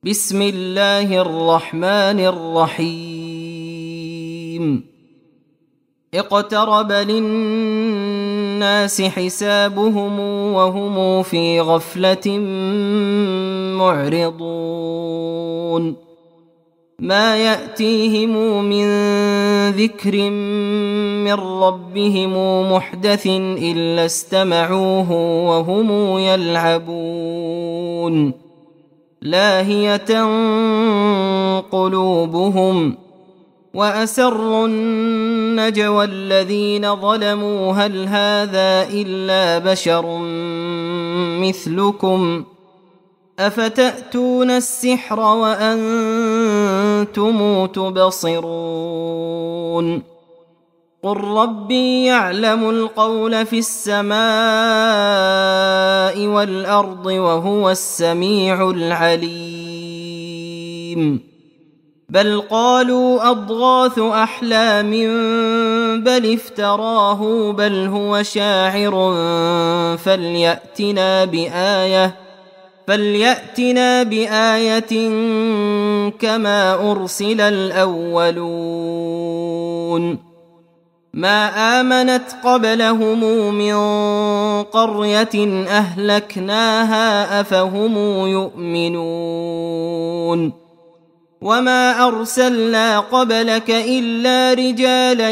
بسم الله الرحمن الرحيم. اقترب للناس حسابهم وهم في غفلة معرضون ما يأتيهم من ذكر من ربهم محدث إلا استمعوه وهم يلعبون لاهية قلوبهم وأسروا النجوى الذين ظلموا هل هذا إلا بشر مثلكم أفتأتون السحر وأنتم تبصرون قل ربي يعلم القول في السماء والأرض وهو السميع العليم بل قالوا أضغاث أحلام بل افتراه بل هو شاعر فليأتنا بآية كما أرسل الأولون ما آمنت قبلهم من قرية أهلكناها أفهم يؤمنون وما أرسلنا قبلك إلا رجالا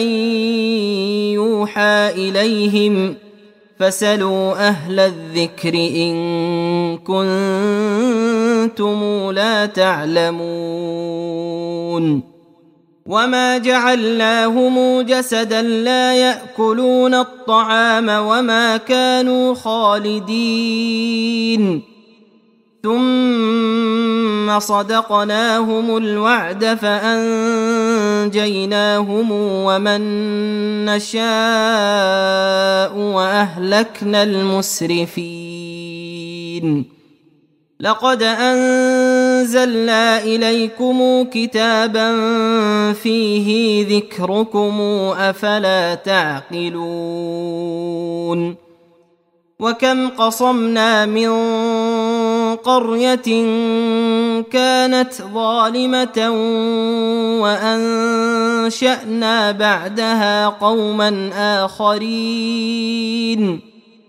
يوحى إليهم فاسألوا أهل الذكر إن كنتم لا تعلمون وما جعلناهم جسدا لا يأكلون الطعام وما كانوا خالدين ثم صدقناهم الوعد فأنجيناهم ومن نشاء وأهلكنا المسرفين لقد أنزلنا إليكم كتابا فيه ذكركم أفلا تعقلون وكم قصمنا من قرية كانت ظالمة وأنشأنا بعدها قوما آخرين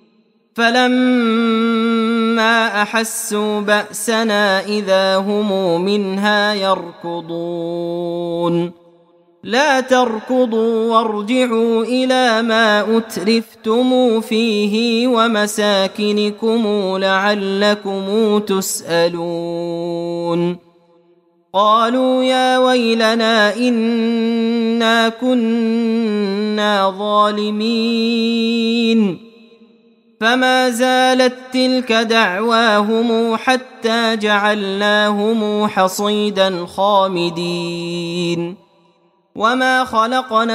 فلما أحسوا بأسنا إذا هم منها يركضون لا تركضوا وارجعوا إلى ما أترفتم فيه ومساكنكم لعلكم تسألون قالوا يا ويلنا إنا كنا ظالمين فما زالت تلك دعواهم حتى جعلناهم حصيدا خامدين وما خلقنا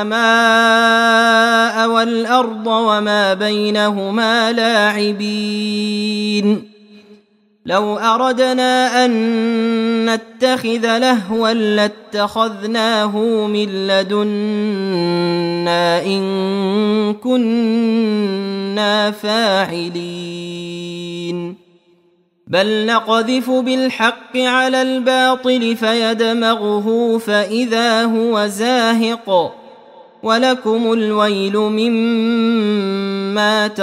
السماء والأرض وما بينهما لاعبين لو أردنا أن نتخذ لهوا لاتخذناه من لدنا إن كنا فاعلين بل نقذف بالحق على الباطل فيدمغه فإذا هو زاهق ولكم الويل مما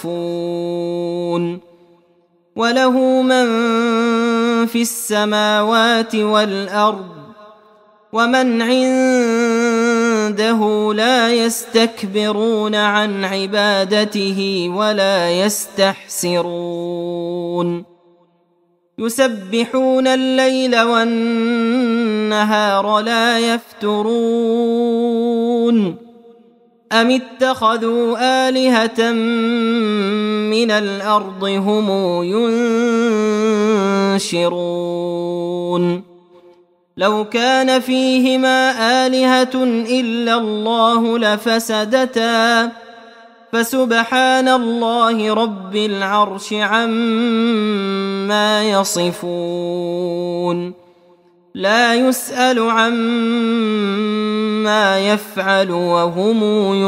تصفون وله من في السماوات والأرض ومن عنده لا يستكبرون عن عبادته ولا يستحسرون يسبحون الليل والنهار لا يفترون أم اتخذوا آلهة من الأرض هم ينشرون لو كان فيهما آلهة إلا الله لفسدتا فسبحان الله رب العرش عما يصفون لا يسأل عما يفعل وهم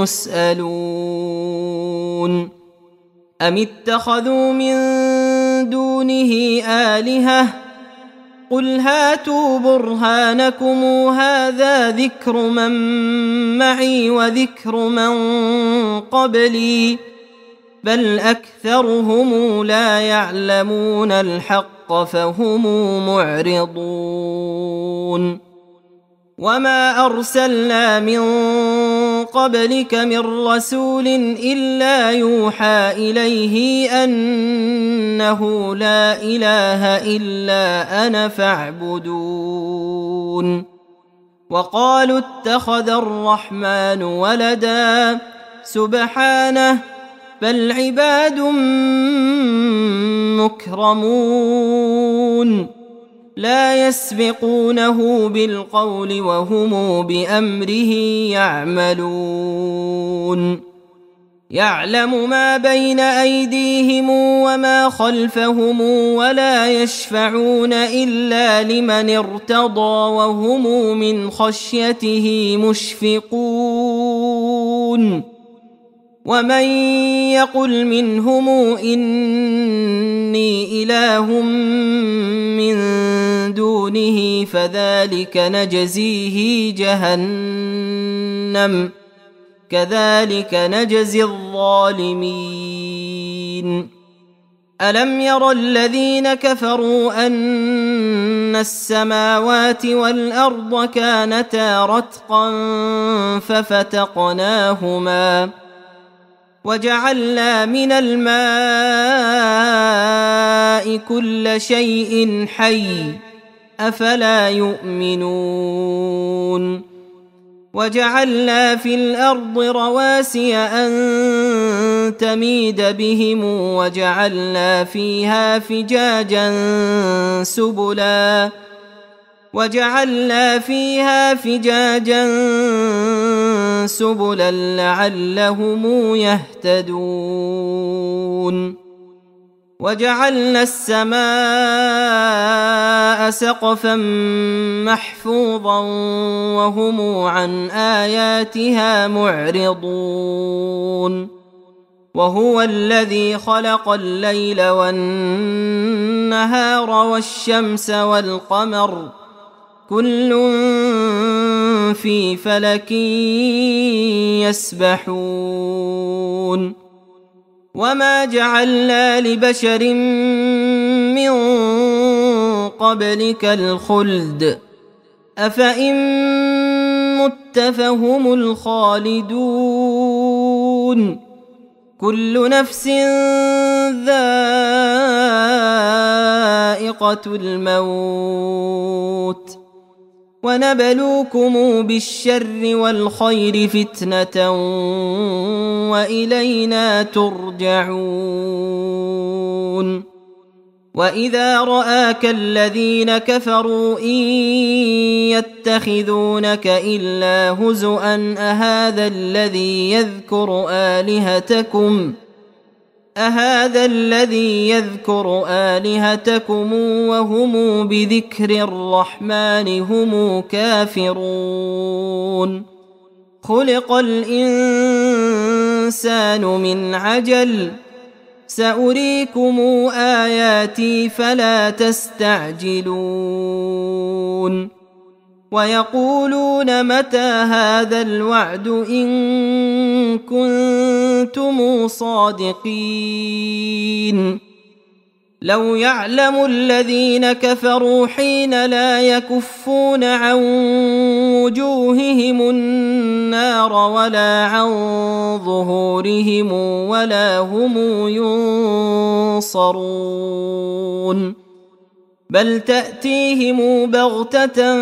يسألون أم اتخذوا من دونه آلهة قل هاتوا برهانكم هذا ذكر من معي وذكر من قبلي بل أكثرهم لا يعلمون الحق فهم معرضون وما أرسلنا من قبلك من رسول إلا يوحى إليه أنه لا إله إلا أنا فاعبدون وقالوا اتخذ الرحمن ولدا سبحانه بل عباد مكرمون لا يسبقونه بالقول وهم بأمره يعملون يعلم ما بين أيديهم وما خلفهم ولا يشفعون إلا لمن ارتضى وهم من خشيته مشفقون ومن يقل منهم إني إله من دونه فذلك نجزيه جهنم كذلك نجزي الظالمين ألم ير الذين كفروا أن السماوات والأرض كانتا رتقا ففتقناهما وجعلنا من الماء كل شيء حي أفلا يؤمنون وجعلنا في الأرض رواسي أن تميد بهم وجعلنا فيها فجاجا سبلا لعلهم يهتدون وجعلنا السماء سقفا محفوظا وهم عن آياتها معرضون وهو الذي خلق الليل والنهار والشمس والقمر كل في فلك يسبحون وما جعلنا لبشر من قبلك الخلد أفإن مت فهم الخالدون كل نفس ذائقة الموت ونبلوكم بالشر والخير فتنة وإلينا ترجعون وإذا رآك الذين كفروا إن يتخذونك إلا هزؤا أهذا الذي يذكر آلهتكم وهم بذكر الرحمن هم كافرون خلق الإنسان من عجل سأريكم آياتي فلا تستعجلون ويقولون متى هذا الوعد إن كنتم صادقين لو يعلم الذين كفروا حين لا يكفون عن وجوههم النار ولا عن ظهورهم ولا هم ينصرون بل تأتيهم بغتة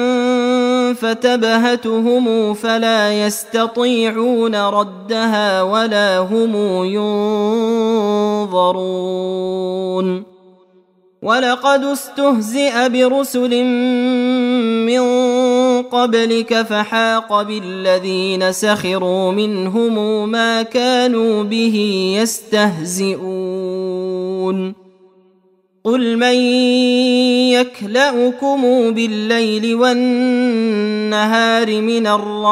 فتبهتهم فلا يستطيعون ردها ولا هم ينظرون ولقد استهزئ برسل من قبلك فحاق بالذين سخروا منهم ما كانوا به يستهزئون قل من يكلؤكم بالليل والنهار من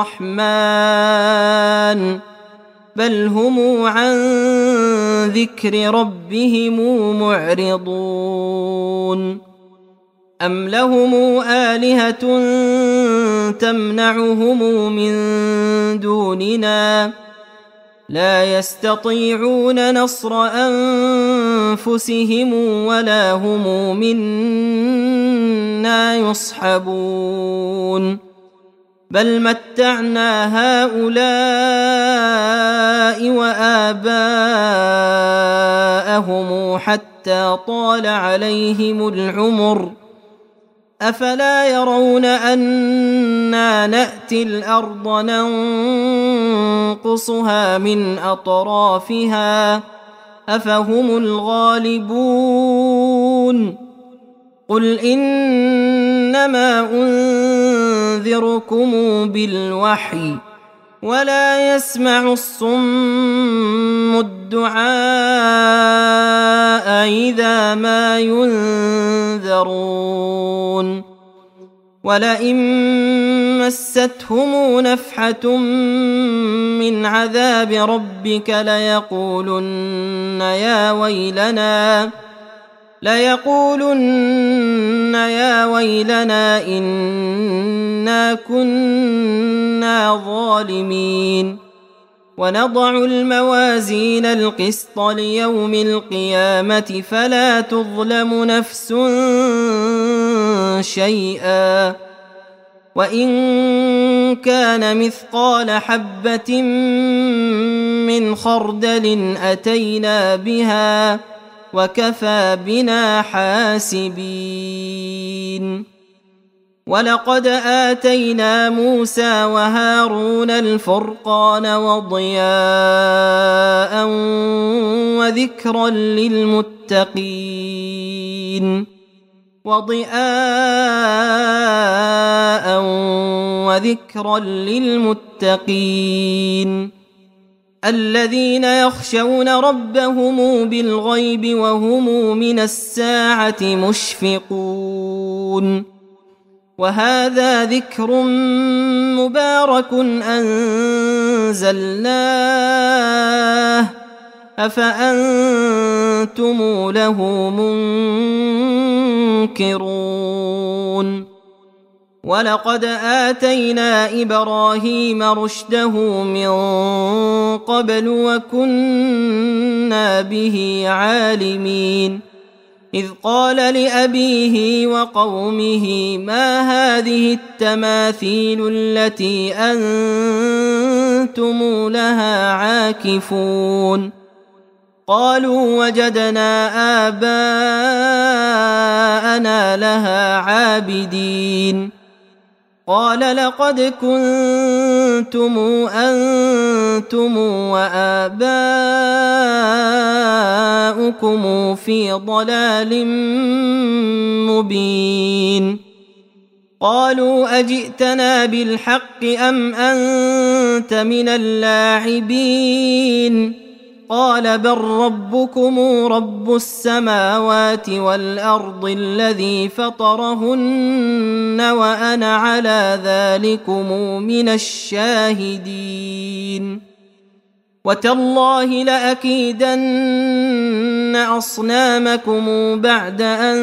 الرحمن بل هم عن ذكر ربهم معرضون أم لهم آلهة تمنعهم من دوننا لا يستطيعون نصر أنفسهم ولا هم منا يصحبون بل متعنا هؤلاء وآباءهم حتى طال عليهم العمر أفلا يرون أنا نأتي الأرض ننقصها من أطرافها أفهم الغالبون قل إنما أنذركم بالوحي ولا يسمع الصم الدعاء إذا ما ينذرون ولئن مستهم نفحة من عذاب ربك ليقولن يا ويلنا إنا كنا ظالمين ونضع الموازين القسط ليوم القيامة فلا تظلم نفس شيئا وإن كان مثقال حبة من خردل أتينا بها وكفى بنا حاسبين ولقد آتينا موسى وهارون الفرقان وضياء وذكرا للمتقين الذين يخشون ربهم بالغيب وهم من الساعة مشفقون وهذا ذكر مبارك أنزلناه أفأنتم له منكرون ولقد آتينا إبراهيم رشده من قبل وكنا به عالمين إذ قال لأبيه وقومه ما هذه التماثيل التي أنتم لها عاكفون قالوا وجدنا آباءنا لها عابدين قال لقد كنتم أنتم وآباؤكم في ضلال مبين قالوا أجئتنا بالحق أم أنت من اللاعبين قال بل ربكم رب السماوات والأرض الذي فطرهن وأنا على ذلكم من الشاهدين وتالله لأكيدن أصنامكم بعد أن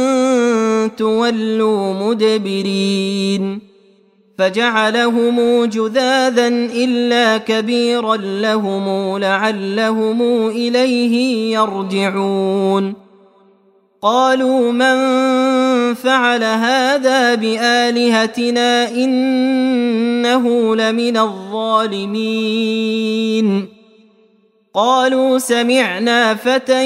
تولوا مدبرين فجعلهم جذاذا إلا كبيرا لهم لعلهم إليه يرجعون قالوا من فعل هذا بآلهتنا إنه لمن الظالمين قالوا سمعنا فتى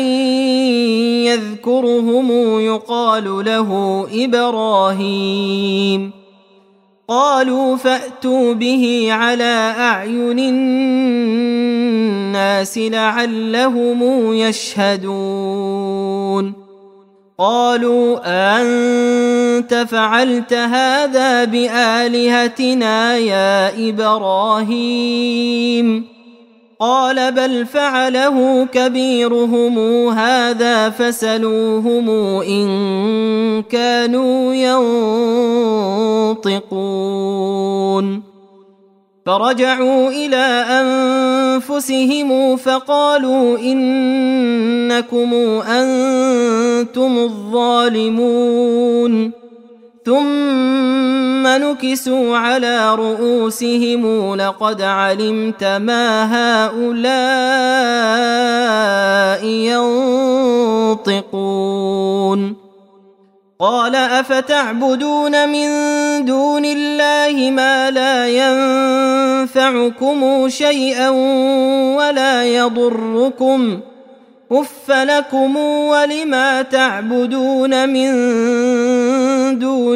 يذكرهم يقال له إبراهيم قالوا فأتوا به على أعين الناس لعلهم يشهدون قالوا أنت فعلت هذا بآلهتنا يا إبراهيم قال بل فعله كبيرهم هذا فسلوهم إن كانوا ينطقون فرجعوا إلى أنفسهم فقالوا إنكم أنتم أنتم الظالمون ثم نكسوا على رؤوسهم لقد علمت ما هؤلاء ينطقون قال أفتعبدون من دون الله ما لا ينفعكم شيئا ولا يضركم أف لكم ولما تعبدون من دون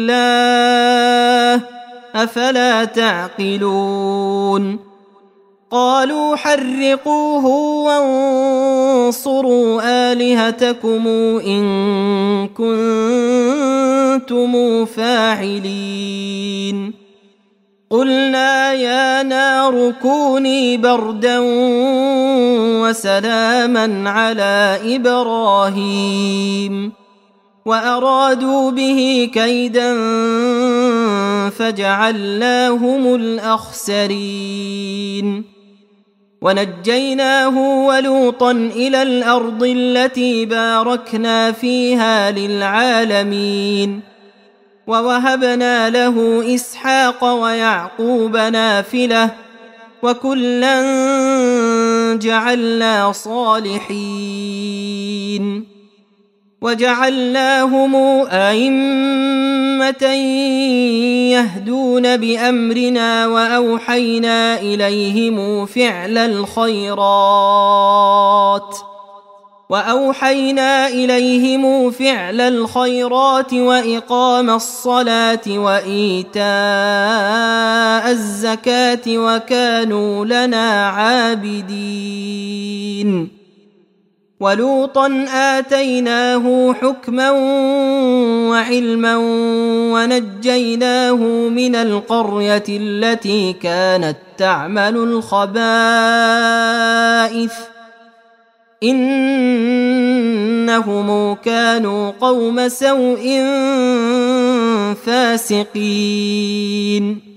الله أفلا تعقلون قالوا حرقوه وانصروا آلهتكم إن كنتم فاعلين قلنا يا نار كوني بردا وسلاما على إبراهيم وأرادوا به كيدا فجعلناهم الأخسرين ونجيناه ولوطا إلى الأرض التي باركنا فيها للعالمين ووهبنا له إسحاق ويعقوب نافلة وكلا جعلنا صالحين وجعلناهم أئمة يهدون بأمرنا وأوحينا إليهم فعل الخيرات وإقام الصلاة وإيتاء الزكاة وكانوا لنا عابدين ولوطا آتيناه حكما وعلما ونجيناه من القرية التي كانت تعمل الخبائث إنهم كانوا قوم سوء فاسقين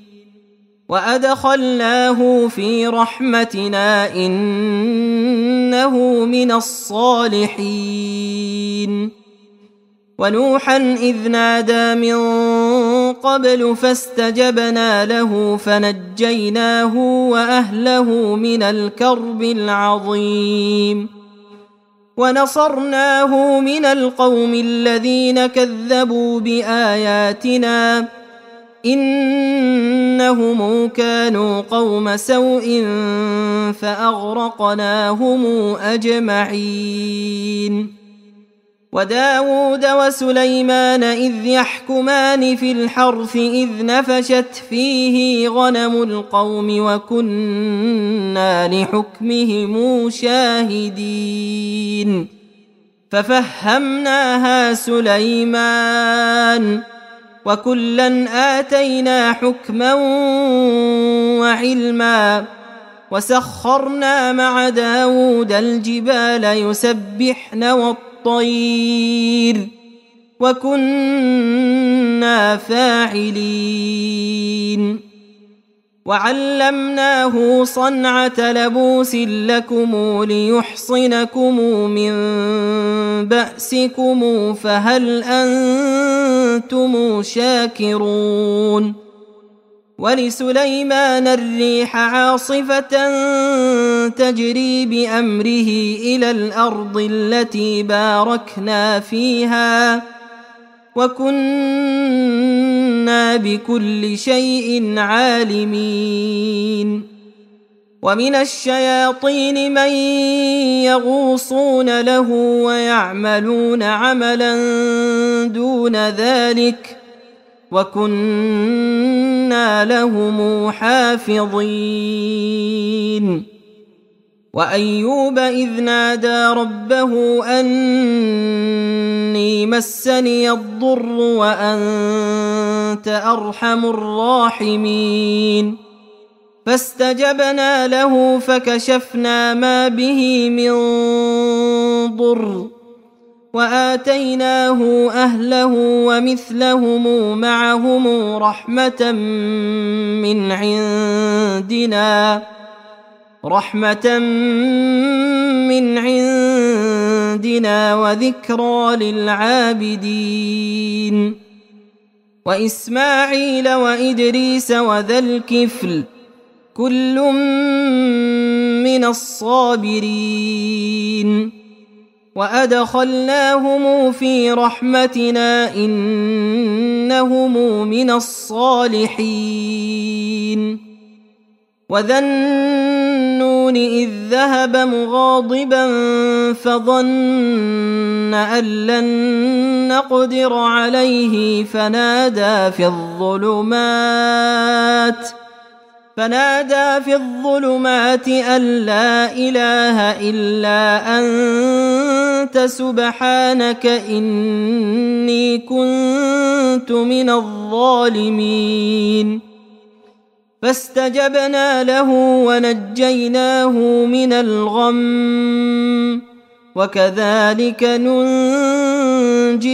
وأدخلناه في رحمتنا إنه من الصالحين ونوحا إذ نادى من قبل فاستجبنا له فنجيناه وأهله من الكرب العظيم ونصرناه من القوم الذين كذبوا بآياتنا إنهم كانوا قوم سوء فأغرقناهم أجمعين وداود وسليمان إذ يحكمان في الحرث إذ نفشت فيه غنم القوم وكنا لحكمهم شاهدين ففهمناها سليمان وكلا آتينا حكما وعلما وسخرنا مع داود الجبال يسبحن والطير وكنا فاعلين وعلمناه صنعة لبوس لكم ليحصنكم من بأسكم فهل أنتم شاكرون ولسليمان الريح عاصفة تجري بأمره إلى الأرض التي باركنا فيها وكنا بكل شيء عالمين ومن الشياطين من يغوصون له ويعملون عملا دون ذلك وكنا لهم حافظين وأيوب إذ نادى ربه أني مسني الضر وأنت أرحم الراحمين فاستجبنا له فكشفنا ما به من ضر وآتيناه أهله ومثلهم معهم رحمة من عندنا وذكرى للعابدين وإسماعيل وإدريس وذا الكفل كل من الصابرين وأدخلناهم في رحمتنا إنهم من الصالحين وذا النون إذ ذهب مغاضبا فظن أن لن نقدر عليه فنادى في الظلمات أن لا إله إلا أنت سبحانك إني كنت من الظالمين فاستجبنا له ونجيناه من الغم وكذلك ننجي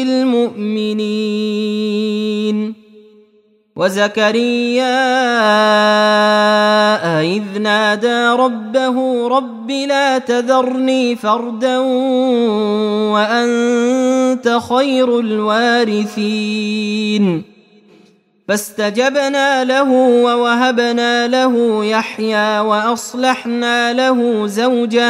المؤمنين وزكريا إذ نادى ربه رب لا تذرني فردا وأنت خير الوارثين فاستجبنا له ووهبنا له يحيى وأصلحنا له زوجه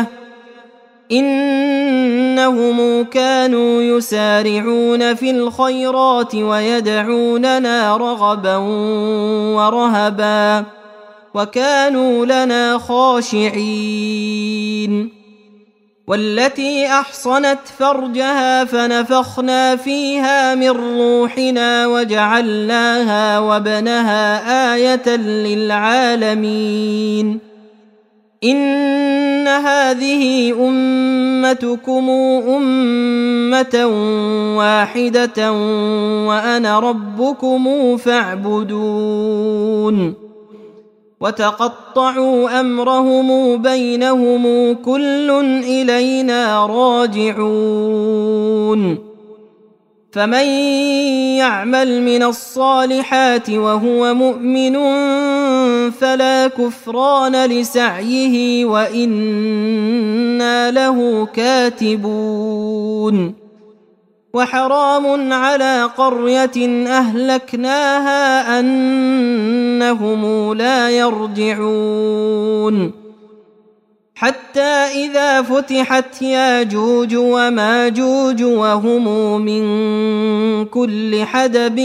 إنهم كانوا يسارعون في الخيرات ويدعوننا رغبا ورهبا وكانوا لنا خاشعين والتي أحصنت فرجها فنفخنا فيها من روحنا وجعلناها وابنها آية للعالمين إن هذه أمتكم أمة واحدة وأنا ربكم فاعبدون وتقطعوا أمرهم بينهم كل إلينا راجعون فمن يعمل من الصالحات وهو مؤمن فلا كفران لسعيه وإنا له كاتبون وحرام على قرية أهلكناها أنهم لا يرجعون حتى إذا فتحت ياجوج وماجوج وهم من كل حدب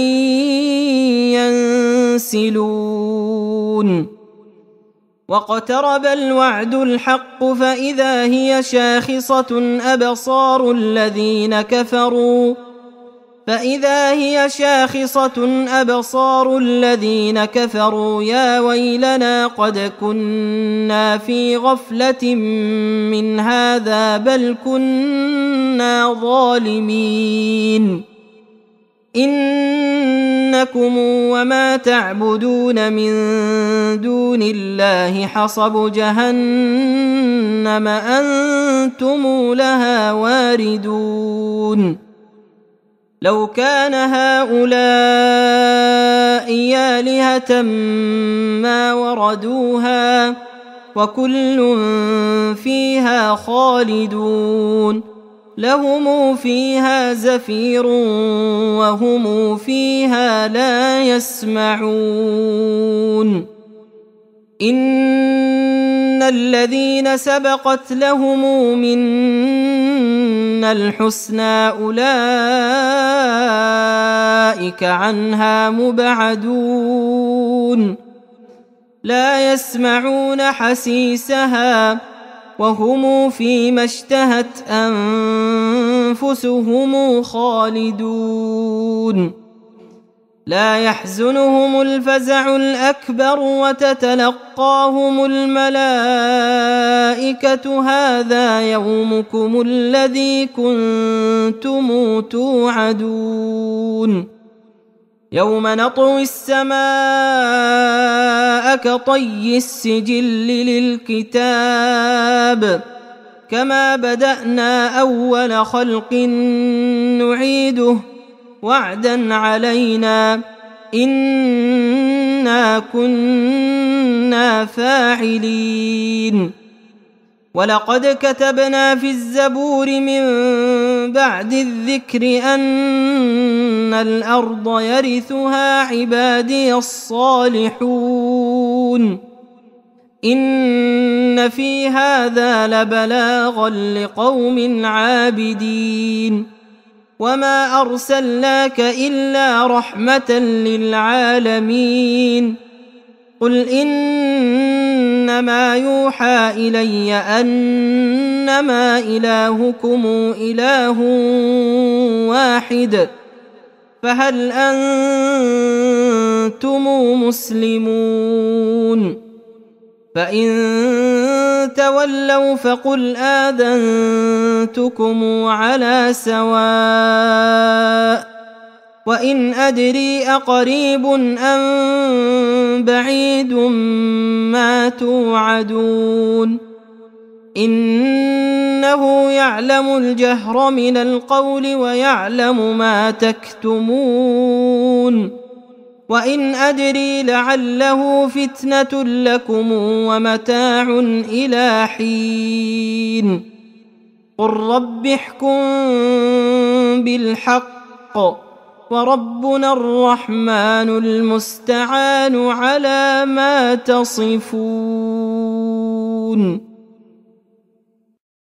ينسلون واقترب الوعد الحق فإذا هي شاخصة أبصار الذين كفروا يا ويلنا قد كنا في غفلة من هذا بل كنا ظالمين إنكم وما تعبدون من دون الله حصب جهنم أنتم لها واردون لو كان هؤلاء آلهة ما وردوها وكل فيها خالدون لهم فيها زفير وهم فيها لا يسمعون إن الذين سبقت لهم منا الحسنى أولئك عنها مبعدون لا يسمعون حسيسها وهم فيما اشتهت أنفسهم خالدون لا يحزنهم الفزع الأكبر وتتلقاهم الملائكة هذا يومكم الذي كنتم توعدون يوم نطوي السماء كطي السجل للكتاب كما بدأنا أول خلق نعيده وعدا علينا إنا كنا فاعلين ولقد كتبنا في الزبور من بعد الذكر أن الأرض يرثها عبادي الصالحون إن في هذا لبلاغا لقوم عابدين وما أرسلناك إلا رحمة للعالمين قل إنما يوحى إلي أنما إلهكم إله واحد فهل أنتم مسلمون فإن تولوا فقل آذنتكم على سواء وإن أدري أقريب أم بعيد ما توعدون إنه يعلم الجهر من القول ويعلم ما تكتمون وإن أدري لعله فتنة لكم ومتاع إلى حين قل رب احكم بالحق وربنا الرحمن المستعان على ما تصفون